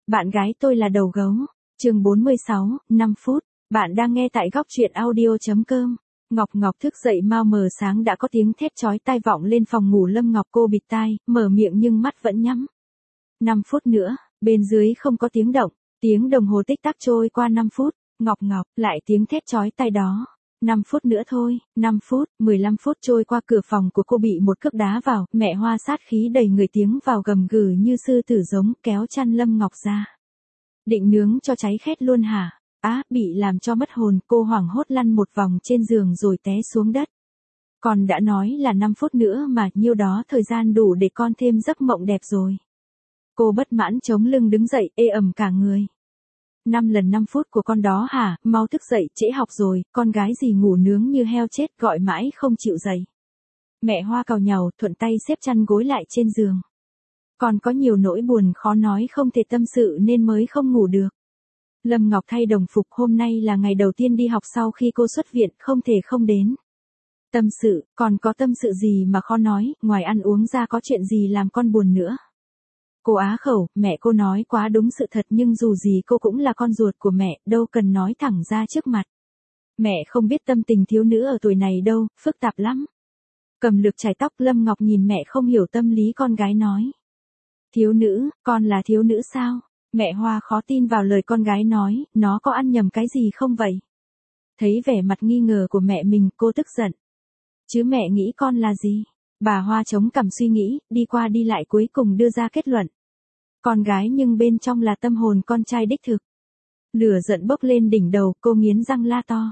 Bạn gái tôi là đầu gấu. Chương 46, 5 phút. Bạn đang nghe tại góc truyện audio.com. Ngọc Ngọc thức dậy mau mờ sáng đã có tiếng thét chói tai vọng lên phòng ngủ Lâm Ngọc, cô bịt tai, mở miệng nhưng mắt vẫn nhắm. 5 phút nữa, bên dưới không có tiếng động, tiếng đồng hồ tích tắc trôi qua 5 phút, Ngọc Ngọc, lại tiếng thét chói tai đó. 5 phút nữa thôi, 5 phút, 15 phút trôi qua, cửa phòng của cô bị một cước đá vào, mẹ Hoa sát khí đầy người tiếng vào gầm gừ như sư tử giống, kéo chăn Lâm Ngọc ra. Định nướng cho cháy khét luôn hả? Bị làm cho mất hồn, cô hoảng hốt lăn một vòng trên giường rồi té xuống đất. Con đã nói là 5 phút nữa mà, nhiêu đó thời gian đủ để con thêm giấc mộng đẹp rồi. Cô bất mãn chống lưng đứng dậy, ê ẩm cả người. 5 lần 5 phút của con đó hả, mau thức dậy, trễ học rồi, con gái gì ngủ nướng như heo chết, gọi mãi không chịu dậy. Mẹ Hoa càu nhàu, thuận tay xếp chăn gối lại trên giường. Còn có nhiều nỗi buồn khó nói không thể tâm sự nên mới không ngủ được. Lâm Ngọc thay đồng phục, hôm nay là ngày đầu tiên đi học sau khi cô xuất viện, không thể không đến. Tâm sự, còn có tâm sự gì mà khó nói, ngoài ăn uống ra có chuyện gì làm con buồn nữa. Cô á khẩu, mẹ cô nói quá đúng sự thật nhưng dù gì cô cũng là con ruột của mẹ, đâu cần nói thẳng ra trước mặt. Mẹ không biết tâm tình thiếu nữ ở tuổi này đâu, phức tạp lắm. Cầm lược chải tóc, Lâm Ngọc nhìn mẹ không hiểu tâm lý con gái nói. Thiếu nữ, con là thiếu nữ sao? Mẹ Hoa khó tin vào lời con gái nói, nó có ăn nhầm cái gì không vậy? Thấy vẻ mặt nghi ngờ của mẹ mình, cô tức giận. Chứ mẹ nghĩ con là gì? Bà Hoa chống cằm suy nghĩ, đi qua đi lại cuối cùng đưa ra kết luận. Con gái nhưng bên trong là tâm hồn con trai đích thực. Lửa giận bốc lên đỉnh đầu, cô nghiến răng la to.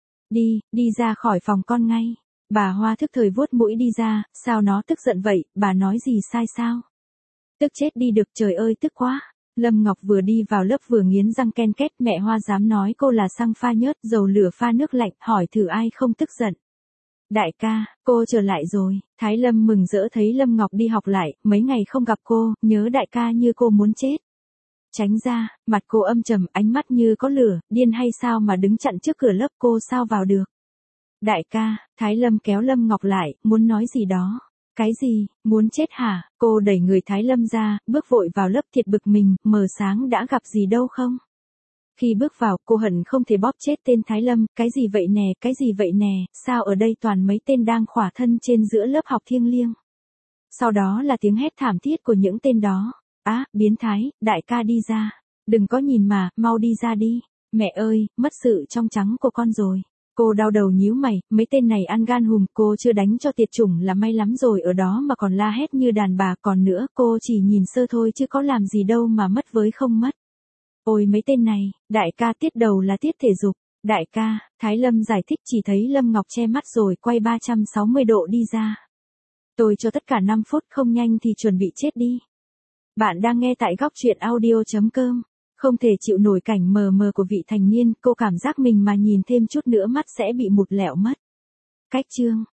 Đi ra khỏi phòng con ngay. Bà Hoa thức thời vuốt mũi đi ra, sao nó tức giận vậy, bà nói gì sai sao? Tức chết đi được, trời ơi tức quá. Lâm Ngọc vừa đi vào lớp vừa nghiến răng ken két, mẹ Hoa dám nói cô là xăng pha nhớt, dầu lửa pha nước lạnh, hỏi thử ai không tức giận. Đại ca, cô trở lại rồi. Thái Lâm mừng rỡ thấy Lâm Ngọc đi học lại, mấy ngày không gặp cô, nhớ đại ca như cô muốn chết. Tránh ra, mặt cô âm trầm, ánh mắt như có lửa, điên hay sao mà đứng chặn trước cửa lớp, cô sao vào được. Đại ca, Thái Lâm kéo Lâm Ngọc lại, muốn nói gì đó. Cái gì, muốn chết hả? Cô đẩy người Thái Lâm ra, bước vội vào lớp, thiệt bực mình, mờ sáng đã gặp gì đâu không? Khi bước vào, cô hận không thể bóp chết tên Thái Lâm, cái gì vậy nè, cái gì vậy nè, sao ở đây toàn mấy tên đang khỏa thân trên giữa lớp học thiêng liêng. Sau đó là tiếng hét thảm thiết của những tên đó. Biến thái, đại ca đi ra. Đừng có nhìn mà, mau đi ra đi. Mẹ ơi, mất sự trong trắng của con rồi. Cô đau đầu nhíu mày, mấy tên này ăn gan hùm, cô chưa đánh cho tiệt chủng là may lắm rồi, ở đó mà còn la hét như đàn bà, còn nữa cô chỉ nhìn sơ thôi chứ có làm gì đâu mà mất với không mất. Ôi mấy tên này, đại ca tiết đầu là tiết thể dục. Đại ca, Thái Lâm giải thích, chỉ thấy Lâm Ngọc che mắt rồi quay 360 độ đi ra. Tôi cho tất cả 5 phút, không nhanh thì chuẩn bị chết đi. Bạn đang nghe tại góc truyện audio.com. Không thể chịu nổi cảnh mờ mờ của vị thành niên, cô cảm giác mình mà nhìn thêm chút nữa mắt sẽ bị mụt lẹo mất. Cách chương.